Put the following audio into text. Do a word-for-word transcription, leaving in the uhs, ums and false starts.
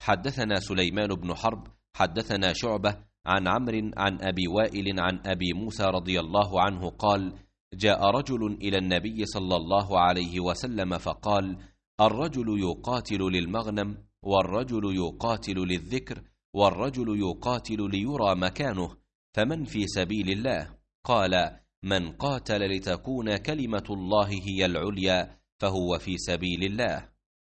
حدثنا سليمان بن حرب حدثنا شعبة عن عمرو عن أبي وائل عن أبي موسى رضي الله عنه قال: جاء رجل إلى النبي صلى الله عليه وسلم فقال: الرجل يقاتل للمغنم، والرجل يقاتل للذكر، والرجل يقاتل ليرى مكانه، فمن في سبيل الله؟ قال: من قاتل لتكون كلمة الله هي العليا فهو في سبيل الله.